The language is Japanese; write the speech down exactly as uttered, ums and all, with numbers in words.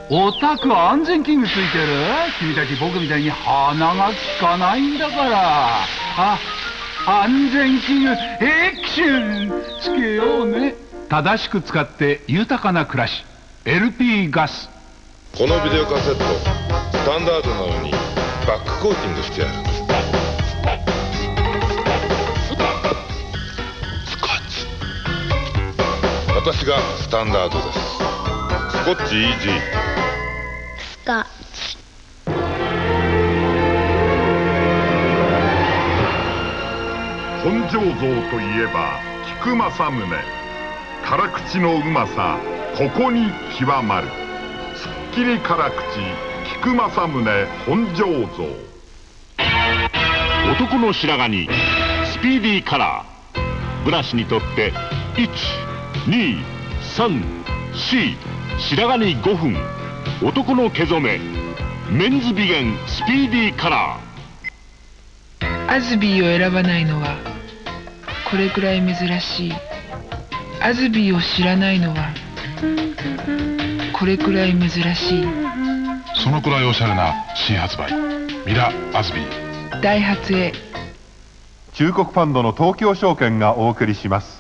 おたく安全器具ついてる？君たち僕みたいに鼻が利かないんだから。あ、安全器具エクションつけようね。正しく使って豊かな暮らし エルピー ガス。 このビデオカセットスタンダードなのにバックコーティングしてある。スコッチ。私がスタンダードです。スコッチイージー。 スコッチ。 本醸造といえば菊正宗。辛口のうまさここに極まる。すっきり辛口菊正宗本醸造。 男の白髪にスピーディーカラー。ブラシにとっていち、に、さん、よん白髪にごふん。男の毛染めメンズ美顔スピーディーカラー。アズビーを選ばないのはこれくらい珍しい。アズビーを知らないのはこれくらい珍しい。 そのくらいおしゃれな新発売ミラアズビー。 ダイハツへ。 中国ファンドの東京証券がお送りします。